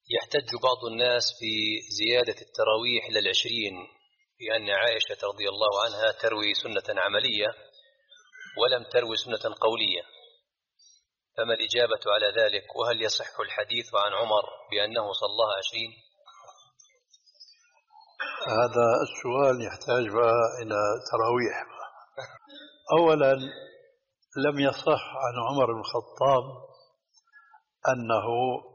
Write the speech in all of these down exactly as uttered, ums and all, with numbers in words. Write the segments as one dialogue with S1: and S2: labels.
S1: يحتج بعض الناس في زيادة التراويح إلى العشرين بأن عائشة رضي الله عنها تروي سنة عملية ولم تروي سنة قولية، فما الإجابة على ذلك؟ وهل يصح الحديث عن عمر بأنه صلاها عشرين؟
S2: هذا السؤال يحتاج إلى تراويح. أولا، لم يصح عن عمر بن الخطاب أنه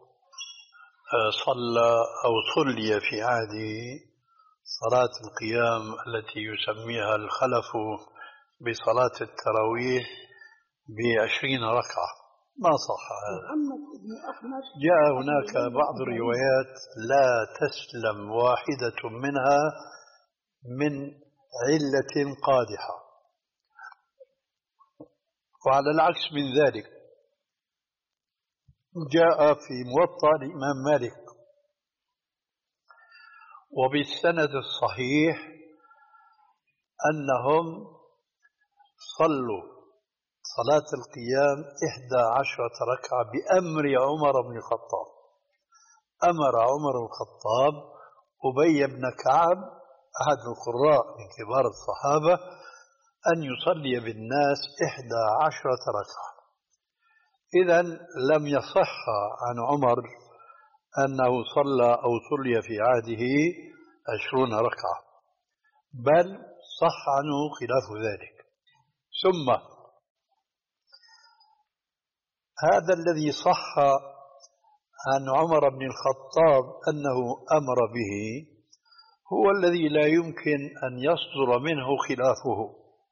S2: صلى أو صلي في عهده صلاة القيام التي يسميها الخلف بصلاة التراويح بعشرين ركعة، ما صح هذا. جاء هناك بعض الروايات لا تسلم واحدة منها من علة قادحة، وعلى العكس من ذلك جاء في موطأ الإمام مالك وبالسند الصحيح أنهم صلوا صلاة القيام إحدى عشرة ركعة بأمر عمر بن الخطاب. أمر عمر بن الخطاب أبي بن كعب أحد القراء من كبار الصحابة أن يصلي بالناس إحدى عشرة ركعة. إذن لم يصح عن عمر أنه صلى أو صلي في عهده عشرون ركعة، بل صح عنه خلاف ذلك. ثم هذا الذي صح عن عمر بن الخطاب أنه أمر به هو الذي لا يمكن أن يصدر منه خلافه،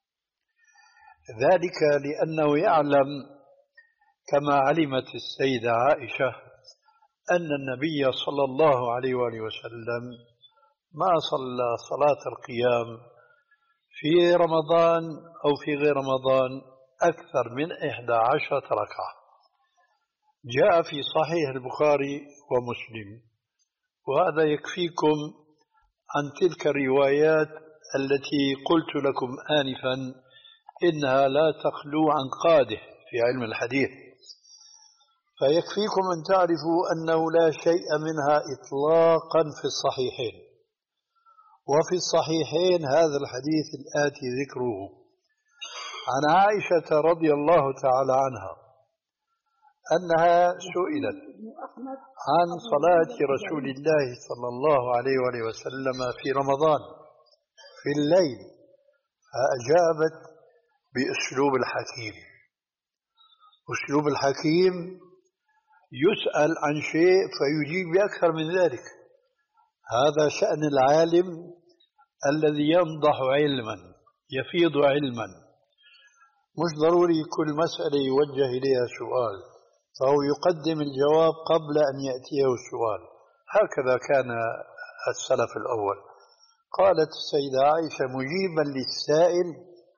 S2: ذلك لأنه يعلم كما علمت السيدة عائشة أن النبي صلى الله عليه وآله وسلم ما صلى صلاة القيام في رمضان أو في غير رمضان أكثر من إحدى عشرة ركعة. جاء في صحيح البخاري ومسلم، وهذا يكفيكم عن تلك الروايات التي قلت لكم آنفا إنها لا تخلو عن قادح في علم الحديث، فيكفيكم أن تعرفوا أنه لا شيء منها إطلاقا في الصحيحين. وفي الصحيحين هذا الحديث الآتي ذكره عن عائشة رضي الله تعالى عنها أنها سئلت عن صلاة رسول الله صلى الله عليه وآله وسلم في رمضان في الليل، فأجابت بأسلوب الحكيم. أسلوب الحكيم يسأل عن شيء فيجيب بأكثر من ذلك. هذا شأن العالم الذي ينضح علما يفيض علما، مش ضروري كل مسألة يوجه إليها سؤال، فهو يقدم الجواب قبل أن يأتيه السؤال. هكذا كان السلف الأول. قالت السيدة عائشة مجيبا للسائل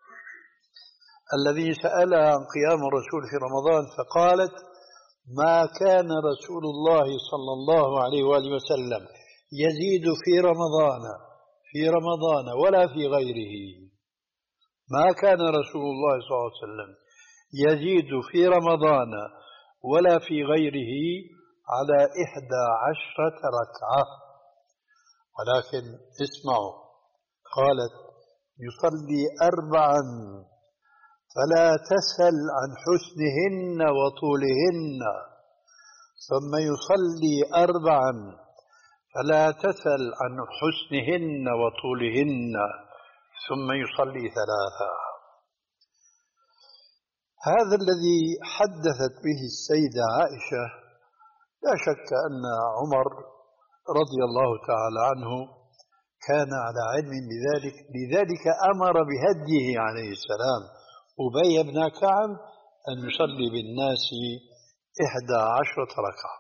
S2: الذي سألها عن قيام الرسول في رمضان، فقالت ما كان رسول الله صلى الله عليه وآله وسلم يزيد في رمضان في رمضان ولا في غيره. ما كان رسول الله صلى الله عليه وسلم يزيد في رمضان ولا في غيره على إحدى عشرة ركعة، ولكن اسمعوا، قالت يصلي أربعا فلا تسل عن حسنهن وطولهن، ثم يصلي أربعا فلا تسل عن حسنهن وطولهن، ثم يصلي ثلاثا. هذا الذي حدثت به السيدة عائشة لا شك أن عمر رضي الله تعالى عنه كان على علم بذلك، لذلك أمر بهديه عليه السلام أبي بن كعب أن يصلي بالناس إحدى عشرة ركعة.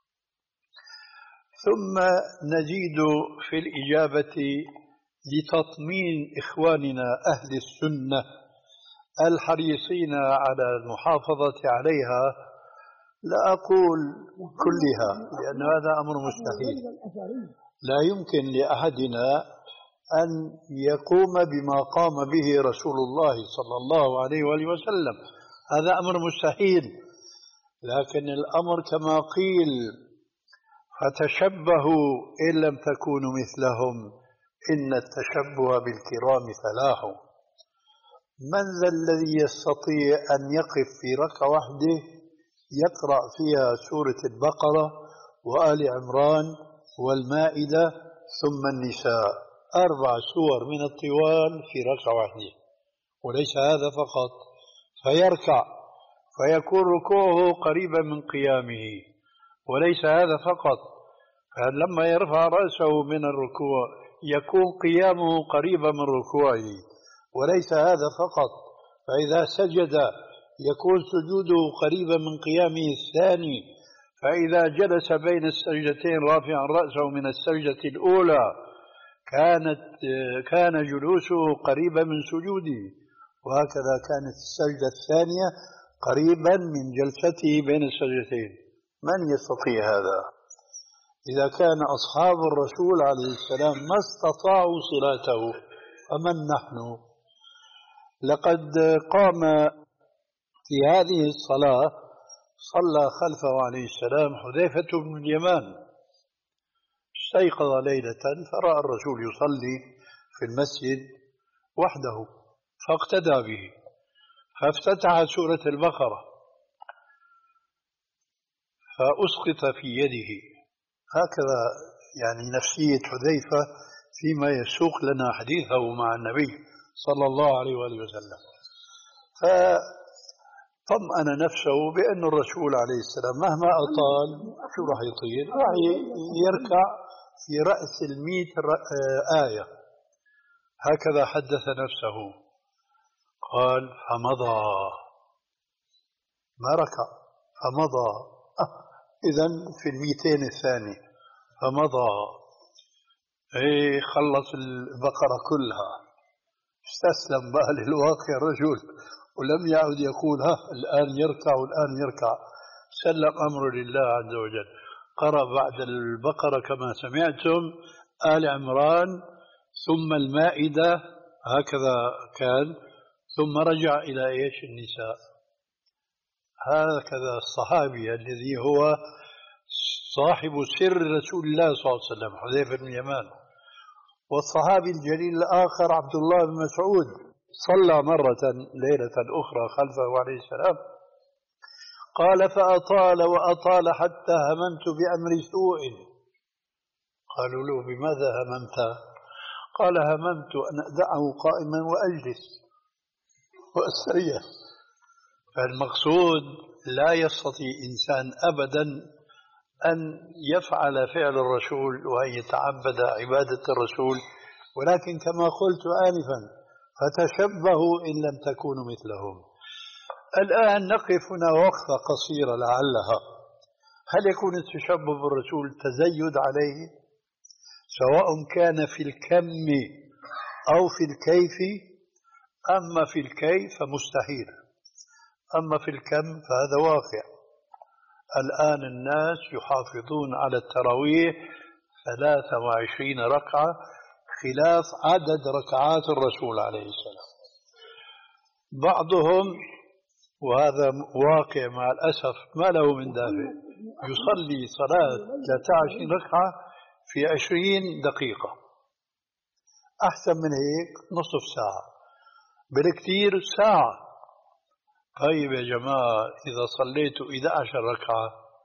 S2: ثم نزيد في الإجابة لتطمين إخواننا أهل السنة الحريصين على المحافظة عليها، لا أقول كلها لأن هذا أمر مستحيل، لا يمكن لأحدنا أن يقوم بما قام به رسول الله صلى الله عليه وآله وسلم، هذا أمر مستحيل. لكن الأمر كما قيل فتشبهوا إن لم تكونوا مثلهم إن التشبه بالكرام فلاح. من ذا الذي يستطيع أن يقف في ركعة واحدة يقرأ فيها سورة البقرة وآل عمران والمائدة ثم النساء، أربع سور من الطوال في ركعة واحدة؟ وليس هذا فقط، فيركع فيكون ركوعه قريبا من قيامه. وليس هذا فقط، فلما يرفع رأسه من الركوع يكون قيامه قريبا من ركوعه. وليس هذا فقط، فإذا سجد يكون سجوده قريبا من قيامه الثاني. فإذا جلس بين السجدتين رافعا رأسه من السجدة الأولى كانت كان جلوسه قريبا من سجوده، وهكذا كانت السجدة الثانية قريبا من جلسته بين السجدتين. من يستطيع هذا؟ إذا كان أصحاب الرسول عليه السلام ما استطاعوا صلاته فمن نحن؟ لقد قام في هذه الصلاة صلى خلفه عليه السلام حذيفة بن اليمان، استيقظ ليلة فرأى الرسول يصلي في المسجد وحده فاقتدى به، فافتتح سورة البقرة فأسقط في يده. هكذا يعني نفسية حذيفة فيما يسوق لنا حديثه مع النبي صلى الله عليه وآله وسلم. فطمأن نفسه بأن الرسول عليه السلام مهما أطال شو راح يطير، راح يركع في رأس المئة آية. هكذا حدث نفسه. قال فمضى، ما ركع فمضى. أه إذن في المئتين الثاني فمضى، ايه خلص البقرة كلها، استسلم بقى للواقع الرجل ولم يعد يقول ها الآن يركع والآن يركع، سلم أمره لله عز وجل. قرأ بعد البقرة كما سمعتم آل عمران ثم المائدة، هكذا كان، ثم رجع إلى إيش النساء. هكذا الصحابي الذي هو صاحب سر رسول الله صلى الله عليه وسلم حذيفة بن اليمان. والصحابي الجليل الآخر عبد الله بن مسعود صلى مرة ليلة أخرى خلفه عليه السلام، قال فأطال وأطال حتى هممت بأمر سوء. قالوا له بماذا هممت؟ قال هممت أن أدعه قائما وأجلس وأستريح. فالمقصود لا يستطيع إنسان أبدا أن يفعل فعل الرسول وأن يتعبد عبادة الرسول، ولكن كما قلت آنفا فتشبهوا إن لم تكونوا مثلهم. الآن نقف هنا وقفة قصيرة لعلها. هل يكون التشبه بالرسول تزيد عليه سواء كان في الكم أو في الكيف؟ أما في الكيف فمستحيل، أما في الكم فهذا واقع. الآن الناس يحافظون على التراويح ثلاثة وعشرين ركعة خلاف عدد ركعات الرسول عليه السلام. بعضهم، وهذا واقع مع الأسف ما له من دافع، يصلي صلاة ثلاثة وعشرين ركعة في عشرين دقيقة، أحسن من هيك نصف ساعة، بالكثير ساعة. طيب يا جماعة إذا صليت إحدى عشرة ركعة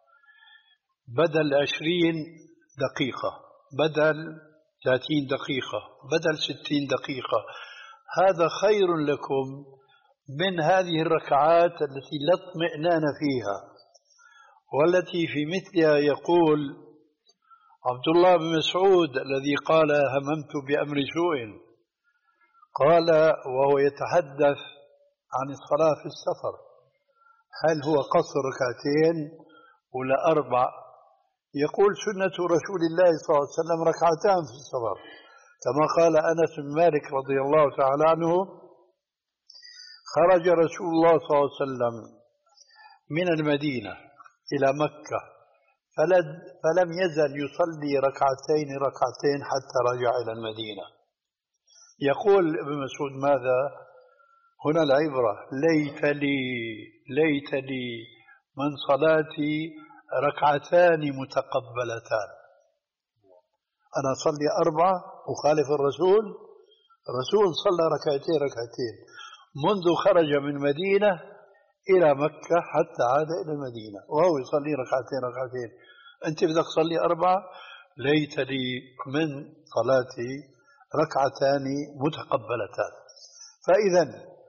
S2: بدل عشرين دقيقة، بدل ثلاثين دقيقة، بدل ستين دقيقة، هذا خير لكم من هذه الركعات التي لا اطمئنان فيها، والتي في مثلها يقول عبد الله بن مسعود الذي قال هممت بأمر سوء، قال وهو يتحدث عن الصلاة في السفر، هل هو قصر ركعتين ولا أربع؟ يقول سنة رسول الله صلى الله عليه وسلم ركعتان في السفر، كما قال أنس بن مالك رضي الله تعالى عنه خرج رسول الله صلى الله عليه وسلم من المدينة إلى مكة فلم يزل يصلي ركعتين ركعتين حتى رجع إلى المدينة. يقول ابن مسعود ماذا؟ هنا العبرة، ليت لي ليت لي من صلاتي ركعتان متقبلتان. أنا أصلي أربعة أخالف الرسول؟ الرسول صلى ركعتين ركعتين منذ خرج من مدينة إلى مكة حتى عاد إلى المدينة وهو يصلي ركعتين ركعتين. أنت بدك تصلي أربعة؟ ليت لي من صلاتي ركعتان متقبلتان. فإذا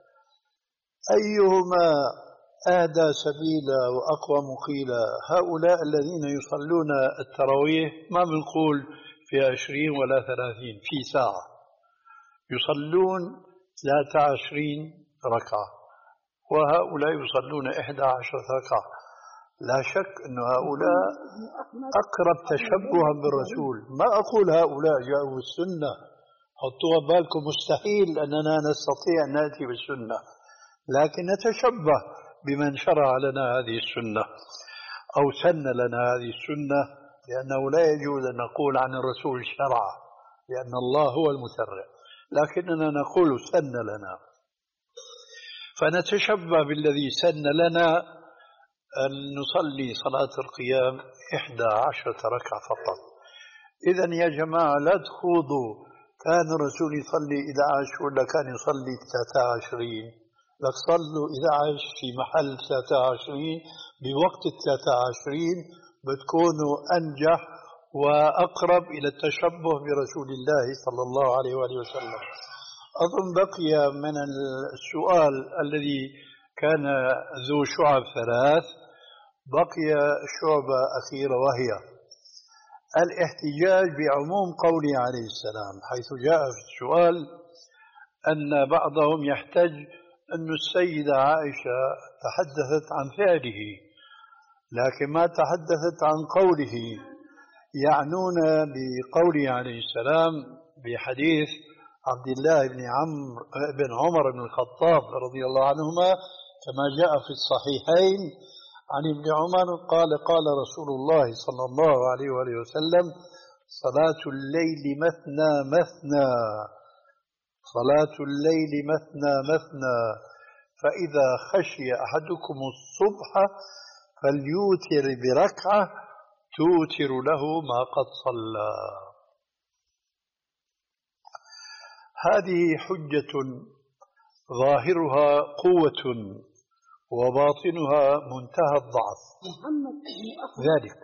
S2: أيهما أهدى سبيلا وأقوى مقيلا؟ هؤلاء الذين يصلون التراويح ما بنقول في عشرين ولا ثلاثين، في ساعة يصلون ثلاثة وعشرين ركعة، وهؤلاء يصلون إحدى عشرة ركعة. لا شك أن هؤلاء أقرب تشبها بالرسول. ما أقول هؤلاء جاءوا السنة، حطوها بالكم، مستحيل أننا نستطيع أن نأتي بالسنة، لكن نتشبه بمن شرع لنا هذه السنة أو سن لنا هذه السنة، لأنه لا يجوز أن نقول عن الرسول شرع، لأن الله هو المشرع، لكننا نقول سن لنا. فنتشبه بالذي سن لنا أن نصلي صلاة القيام إحدى عشرة ركعة فقط. إذن يا جماعة لا تخوضوا كان الرسول يصلي إحدى عشرة ولا كان يصلي ثلاثة وعشرين. لك صلوا إحدى عشرة في محل ثلاثة وعشرين بوقت ثلاثة وعشرين، بتكونوا أنجح وأقرب إلى التشبه برسول الله صلى الله عليه وآله وسلم. أظن بقي من السؤال الذي كان ذو شعب ثلاث، بقي شعبة أخيرة وهي الاحتجاج بعموم قوله عليه السلام، حيث جاء في السؤال أن بعضهم يحتج أن السيدة عائشة تحدثت عن فعله لكن ما تحدثت عن قوله. يعنون بقوله عليه السلام بحديث عبد الله بن عمرو بن عمر بن الخطاب رضي الله عنهما كما جاء في الصحيحين عن ابن عمر قال قال رسول الله صلى الله عليه وآله وسلم: صلاة الليل مثنى مثنى صلاة الليل مثنى مثنى فإذا خشي أحدكم الصبح فليوتر بركعة توتر له ما قد صلى. هذه حجة ظاهرها قوة وباطنها منتهى الضعف ذلك.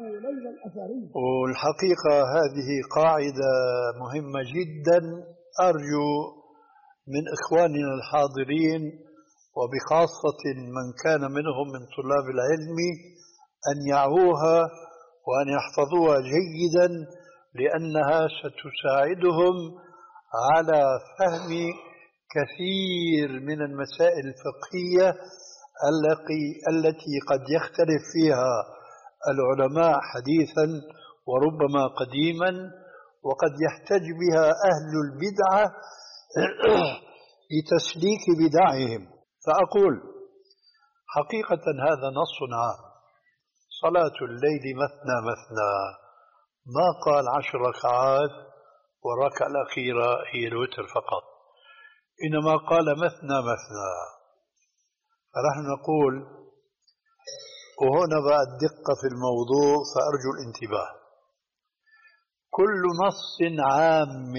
S2: والحقيقة هذه قاعدة مهمة جدا، أرجو من إخواننا الحاضرين وبخاصة من كان منهم من طلاب العلم أن يعوها وأن يحفظوها جيدا، لأنها ستساعدهم على فهم كثير من المسائل الفقهية التي قد يختلف فيها العلماء حديثا وربما قديما، وقد يحتج بها أهل البدعة لتسليك بدعهم. فأقول حقيقة هذا نص عام، صلاة الليل مثنى مثنى، ما قال عشر ركعات والركعة الأخيرة هي الوتر فقط، إنما قال مثنى مثنى. فنحن نقول، وهنا بقى الدقة في الموضوع فأرجو الانتباه، كل نص عام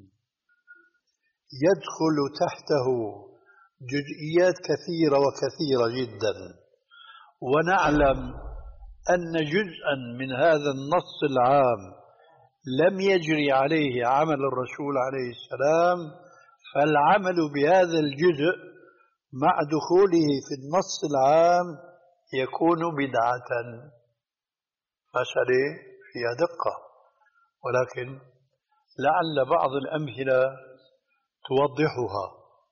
S2: يدخل تحته جزئيات كثيرة وكثيرة جدا، ونعلم أن جزءا من هذا النص العام لم يجري عليه عمل الرسول عليه السلام، فالعمل بهذا الجزء مع دخوله في النص العام يكون بدعة. مسألة فيها دقة، ولكن لعل بعض الأمثلة توضحها.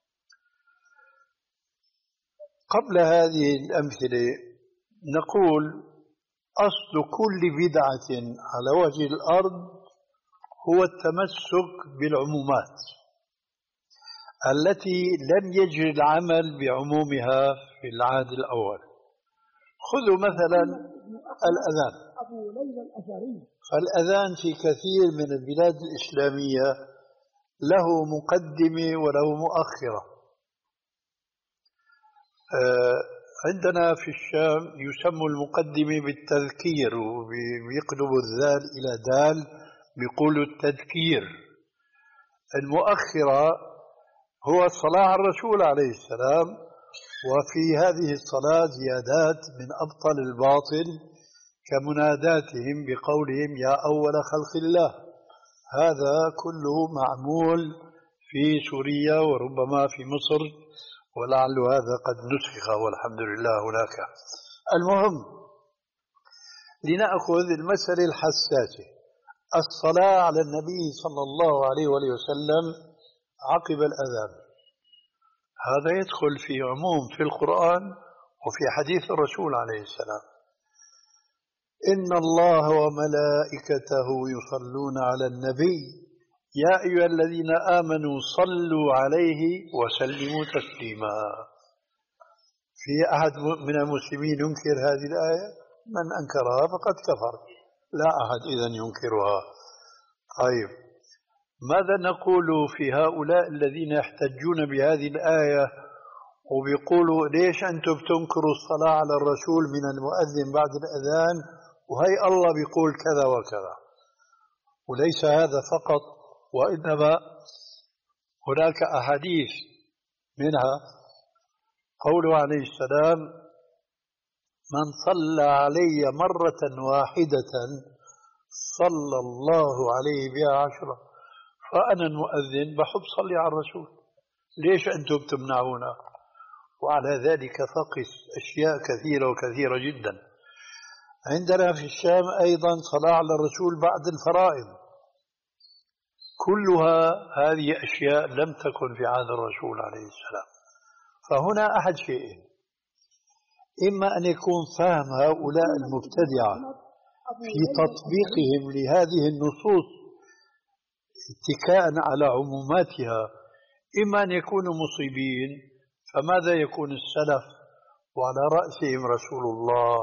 S2: قبل هذه الأمثلة نقول أصل كل بدعة على وجه الأرض هو التمسك بالعمومات التي لم يجري العمل بعمومها في العهد الأول. خذوا مثلا الأذان، فالأذان في كثير من البلاد الإسلامية له مقدمة وله مؤخرة. عندنا في الشام يسمى المقدمة بالتذكير ويقلب الذال إلى دال بيقولوا التذكير. المؤخرة هو الصلاة على الرسول عليه السلام، وفي هذه الصلاة زيادات من أبطل الباطل كمناداتهم بقولهم يا أول خلق الله. هذا كله معمول في سوريا وربما في مصر، ولعل هذا قد نسخ والحمد لله هناك. المهم لنأخذ المسألة الحساسة، الصلاة على النبي صلى الله عليه وآله وسلم عقب الأذان. هذا يدخل في عموم في القرآن وفي حديث الرسول عليه السلام. إن الله وملائكته يصلون على النبي يا أيها الذين آمنوا صلوا عليه وسلموا تسليما. في أحد من المسلمين ينكر هذه الآية؟ من أنكرها فقد كفر، لا أحد إذن ينكرها. طيب، ماذا نقول في هؤلاء الذين يحتجون بهذه الآية وبيقولوا ليش أنتم بتنكروا الصلاة على الرسول من المؤذن بعد الأذان وهي الله بيقول كذا وكذا؟ وليس هذا فقط، وإنما هناك أحاديث منها قوله عليه السلام من صلى علي مرة واحدة صلى الله عليه بها عشرة. فأنا المؤذن بحب صلي على الرسول، ليش أنتم تمنعونا؟ وعلى ذلك فقس أشياء كثيرة وكثيرة جدا. عندنا في الشام أيضا صلاة على الرسول بعد الفرائض، كلها هذه أشياء لم تكن في عهد الرسول عليه السلام. فهنا أحد شيئين، إما أن يكون فهم هؤلاء المبتدعة في تطبيقهم لهذه النصوص اتكاء على عموماتها، إما أن يكونوا مصيبين. فماذا يكون السلف وعلى رأسهم رسول الله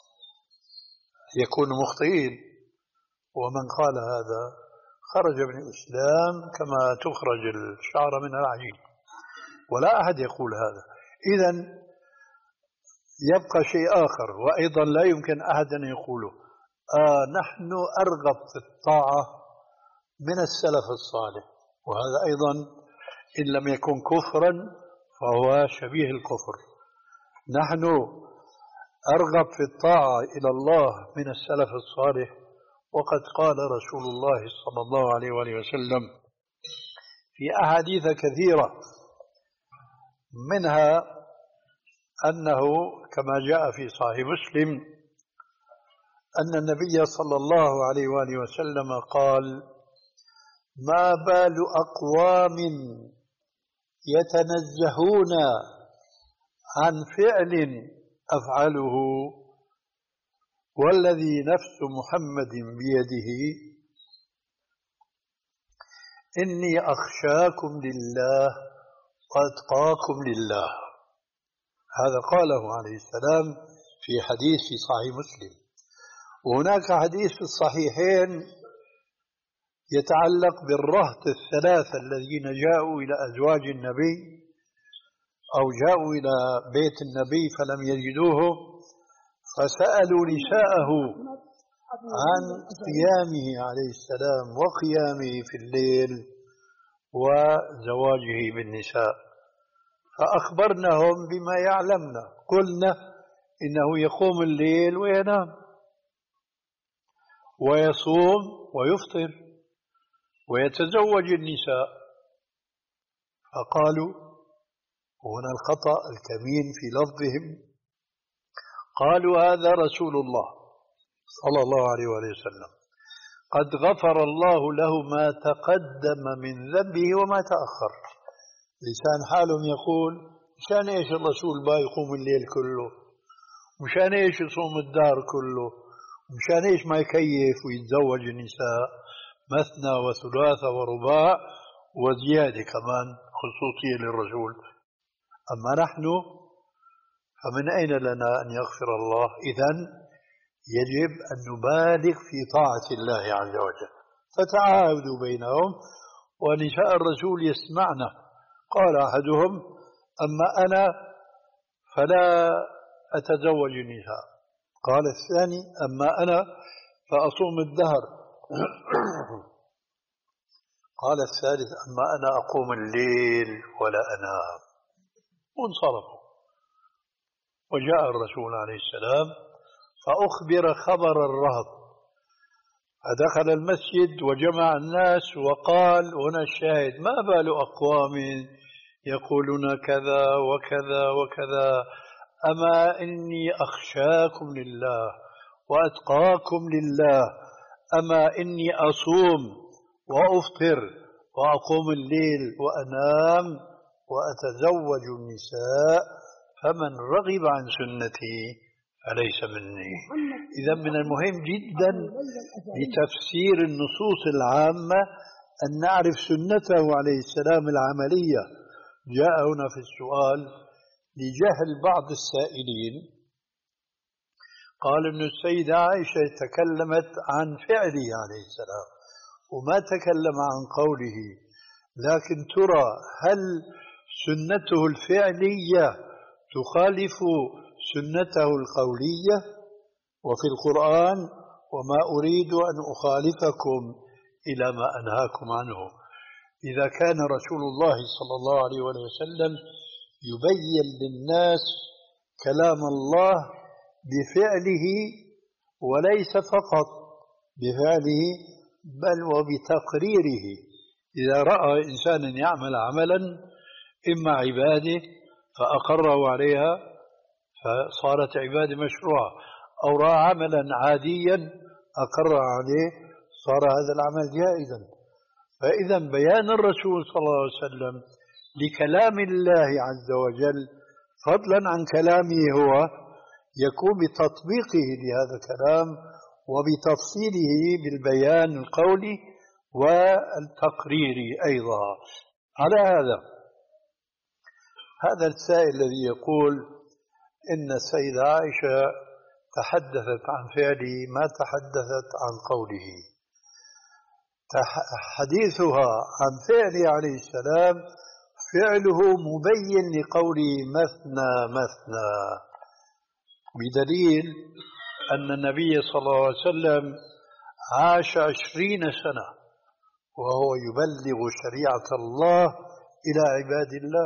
S2: يكون مخطئين؟ ومن قال هذا خرج من الإسلام كما تخرج الشعر من العجين، ولا أحد يقول هذا. إذن يبقى شيء آخر، وأيضا لا يمكن أحد أن يقوله آه نحن أرغب في الطاعة من السلف الصالح، وهذا أيضا إن لم يكن كفرا فهو شبيه الكفر. نحن أرغب في الطاعة إلى الله من السلف الصالح، وقد قال رسول الله صلى الله عليه وآله وسلم في أحاديث كثيرة، منها أنه كما جاء في صحيح مسلم أن النبي صلى الله عليه وآله وسلم قال ما بال أقوام يتنزهون عن فعل أفعله والذي نفس محمد بيده إني أخشاكم لله وأتقاكم لله. هذا قاله عليه السلام في حديث في صحيح مسلم. وهناك حديث في الصحيحين يتعلق بالرهط الثلاثة الذين جاءوا إلى أزواج النبي أو جاءوا إلى بيت النبي فلم يجدوه، فسألوا نساءه عن قيامه عليه السلام وقيامه في الليل وزواجه بالنساء، فأخبرناهم بما يعلمنا. قلنا إنه يقوم الليل وينام ويصوم ويفطر ويتزوج النساء. فقالوا، هنا الخطأ الكمين في لفظهم، قالوا هذا رسول الله صلى الله عليه وسلم قد غفر الله له ما تقدم من ذنبه وما تأخر. لسان حالهم يقول مشان ايش الرسول با يقوم الليل كله، مشان ايش يصوم الدار كله، مشان ايش ما يكيف ويتزوج النساء مثنى وثلاثة ورباع وزيادة كمان خصوصية للرسول. أما نحن فمن أين لنا أن يغفر الله؟ إذن يجب أن نبالغ في طاعة الله عز وجل. فتعاهدوا بينهم ونساء الرسول يسمعنا. قال أحدهم أما أنا فلا أتزوج النساء. قال الثاني أما أنا فأصوم الدهر قال الثالث: أما أنا أقوم الليل ولا أنام. وانصرفوا. وجاء الرسول عليه السلام فأخبر خبر الرهط، فدخل المسجد وجمع الناس وقال: هنا الشاهد، ما بال أقوام يقولون كذا وكذا وكذا، أما إني أخشاكم لله وأتقاكم لله، أما إني أصوم وأفطر وأقوم الليل وأنام وأتزوج النساء، فمن رغب عن سنتي فليس مني. إذا من المهم جدا لتفسير النصوص العامة أن نعرف سنته عليه السلام العملية. جاء هنا في السؤال لجهل بعض السائلين، قال أن السيدة عائشة تكلمت عن فعله عليه السلام وما تكلم عن قوله، لكن ترى هل سنته الفعلية تخالف سنته القولية؟ وفي القرآن: وما أريد أن أخالفكم إلى ما أنهاكم عنه. إذا كان رسول الله صلى الله عليه وسلم يبين للناس كلام الله بفعله، وليس فقط بفعله بل وبتقريره. إذا رأى إنسانا يعمل عملا إما عبادة فأقره عليها فصارت عبادة مشروعة، أو رأى عملا عاديا أقر عليه صار هذا العمل جائزا. فإذا بيان الرسول صلى الله عليه وسلم لكلام الله عز وجل فضلا عن كلامه هو يكون بتطبيقه لهذا الكلام وبتفصيله بالبيان القولي والتقريري أيضا. على هذا هذا السائل الذي يقول إن السيدة عائشة تحدثت عن فعله ما تحدثت عن قوله، حديثها عن فعله عليه السلام فعله مبين لقوله مثنى مثنى، بدليل أن النبي صلى الله عليه وسلم عاش عشرين سنة وهو يبلغ شريعة الله إلى عباد الله.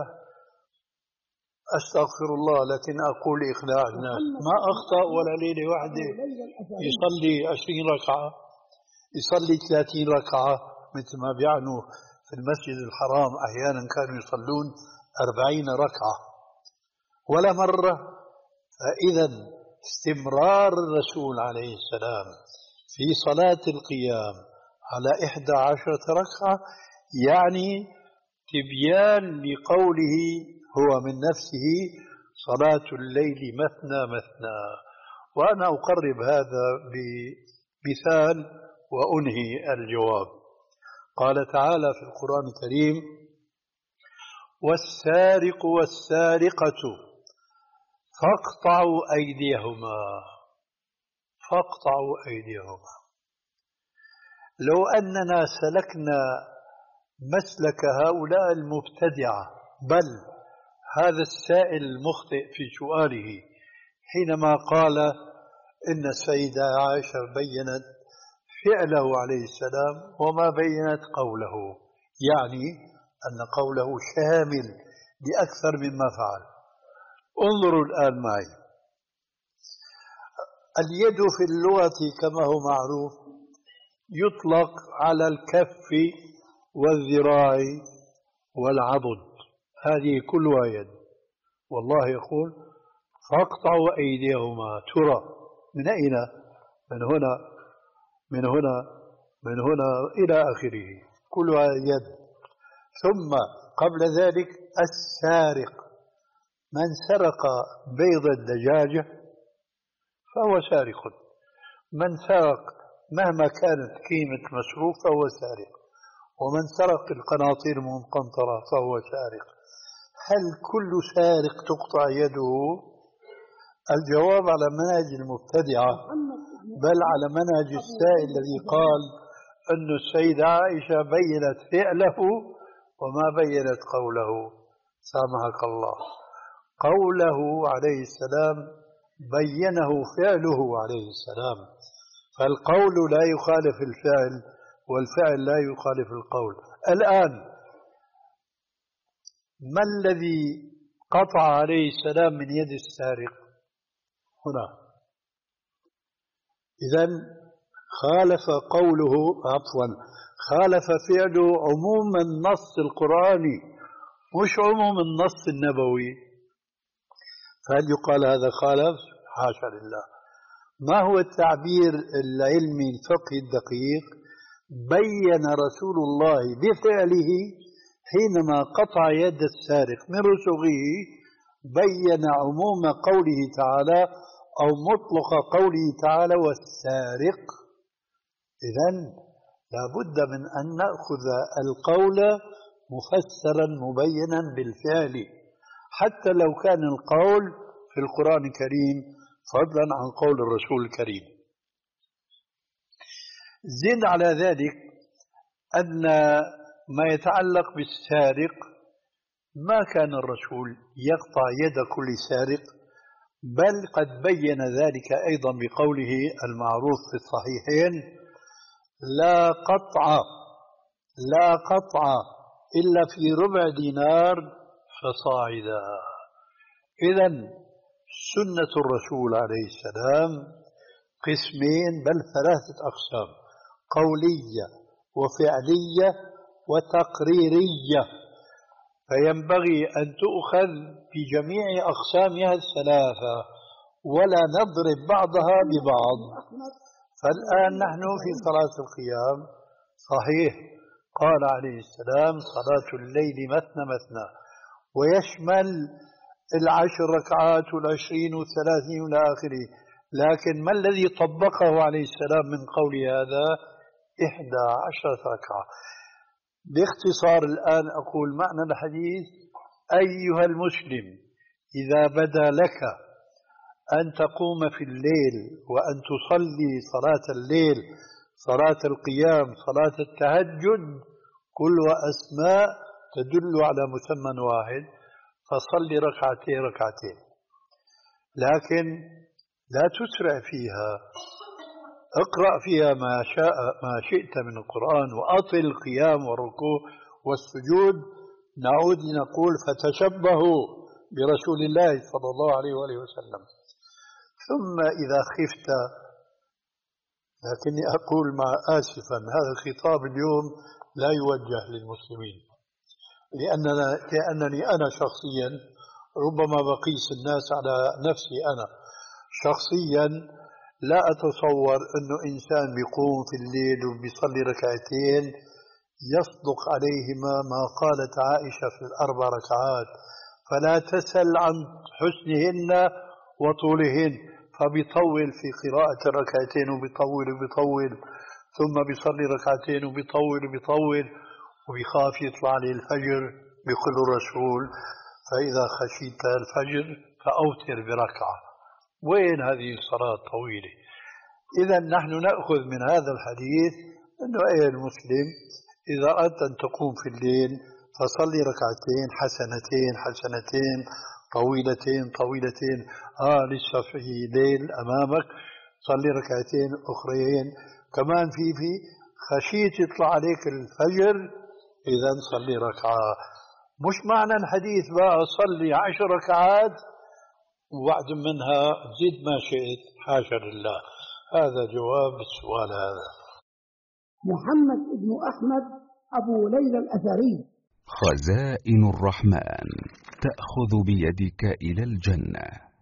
S2: أستغفر الله، لكن أقول إخلاع الناس، ما أخطأ ولا ليلة واحدة يصلي عشرين ركعة، يصلي ثلاثين ركعة، مثل ما بيعنوا في المسجد الحرام أحيانا كانوا يصلون أربعين ركعة ولا مرة. فإذا استمرار الرسول عليه السلام في صلاة القيام على إحدى عشرة ركعة يعني تبيان لقوله هو من نفسه صلاة الليل مثنى مثنى. وأنا أقرب هذا بمثال وأنهي الجواب. قال تعالى في القرآن الكريم: والسارق والسارقة فاقطعوا أيديهما فاقطعوا أيديهما. لو أننا سلكنا مسلك هؤلاء المبتدعة، بل هذا السائل المخطئ في سؤاله حينما قال إن السيدة عائشة بيّنت فعله عليه السلام وما بيّنت قوله، يعني أن قوله شامل لأكثر مما فعل. انظروا الآن معي، اليد في اللغة كما هو معروف يطلق على الكف والذراع والعضد، هذه كلها يد. والله يقول: فاقطعوا أيديهما. ترى من أين؟ من هنا من هنا من هنا إلى آخره، كلها يد. ثم قبل ذلك السارق، من سرق بيض الدجاجة فهو سارق، من سرق مهما كانت قيمة مصروف فهو سارق، ومن سرق القناطير المقنطرة فهو سارق. هل كل سارق تقطع يده؟ الجواب على منهج المبتدعة، بل على منهج السائل الذي قال أن السيدة عائشة بيّنت فعله وما بيّنت قوله. سامحك الله، قوله عليه السلام بيّنه فعله عليه السلام، فالقول لا يخالف الفعل والفعل لا يخالف القول. الآن ما الذي قطع عليه السلام من يد السارق هنا؟ إذن خالف قوله عفوا خالف فعله عموم النص القرآني مش عموم النص النبوي. فهل يقال هذا خالف؟ حاشا لله. ما هو التعبير العلمي الفقهي الدقيق؟ بين رسول الله بفعله حينما قطع يد السارق من رسغه بين عموم قوله تعالى أو مطلق قوله تعالى والسارق. إذن لا بد من أن نأخذ القول مفسرا مبينا بالفعل حتى لو كان القول في القرآن الكريم فضلا عن قول الرسول الكريم. زد على ذلك أن ما يتعلق بالسارق ما كان الرسول يقطع يد كل سارق، بل قد بين ذلك أيضا بقوله المعروف في الصحيحين: لا قطع لا قطع إلا في ربع دينار فصاعدا. إذن سنة الرسول عليه السلام قسمين بل ثلاثة أقسام: قولية وفعلية وتقريرية، فينبغي أن تؤخذ في جميع أقسامها الثلاثة ولا نضرب بعضها ببعض. فالآن نحن في صلاة القيام صحيح قال عليه السلام: صلاة الليل مثنى مثنى، ويشمل العشر ركعات والعشرين والثلاثين إلى آخره. لكن ما الذي طبقه عليه السلام من قول هذا؟ إحدى عشرة ركعة. باختصار الآن أقول معنى الحديث: أيها المسلم، إذا بدا لك أن تقوم في الليل وأن تصلي صلاة الليل، صلاة القيام، صلاة التهجد، كلها أسماء تدل على مسمى واحد، فصلي ركعتين ركعتين، لكن لا تسرع فيها، اقرأ فيها ما شاء ما شئت من القرآن، وأطل القيام والركوع والسجود. نعود نقول: فتشبهوا برسول الله صلى الله عليه وآله وسلم. ثم إذا خفت، لكني أقول مع آسفا هذا الخطاب اليوم لا يوجه للمسلمين، لأننا لأنني أنا شخصيا ربما بقيس الناس على نفسي. أنا شخصيا لا أتصور أنه إنسان بيقوم في الليل وبيصلي ركعتين يصدق عليهما ما قالت عائشة في الأربع ركعات: فلا تسل عن حسنهن وطولهن، فبيطول في قراءة الركعتين وبيطول وبيطول، ثم بيصلي ركعتين وبيطول وبيطول، وبيخاف يطلع عليه الفجر. بيقول الرسول: فإذا خشيت الفجر فأوتر بركعة. وين هذه الصلاة الطويلة؟ إذا نحن نأخذ من هذا الحديث أنه أيها المسلم، إذا أردت أن تقوم في الليل فصلي ركعتين حسنتين حسنتين طويلتين طويلتين. آه لسه في ليل أمامك، صلي ركعتين أخرين كمان. في في خشيت يطلع عليك الفجر، إذا صلي ركعة. مش معنى الحديث بقى صلي عشر ركعات وبعد منها زد ما شئت، حاشا لله. هذا جواب السؤال هذا.
S3: محمد بن أحمد أبو ليلى الأثري:
S4: خزائن الرحمن تأخذ بيدك إلى الجنة.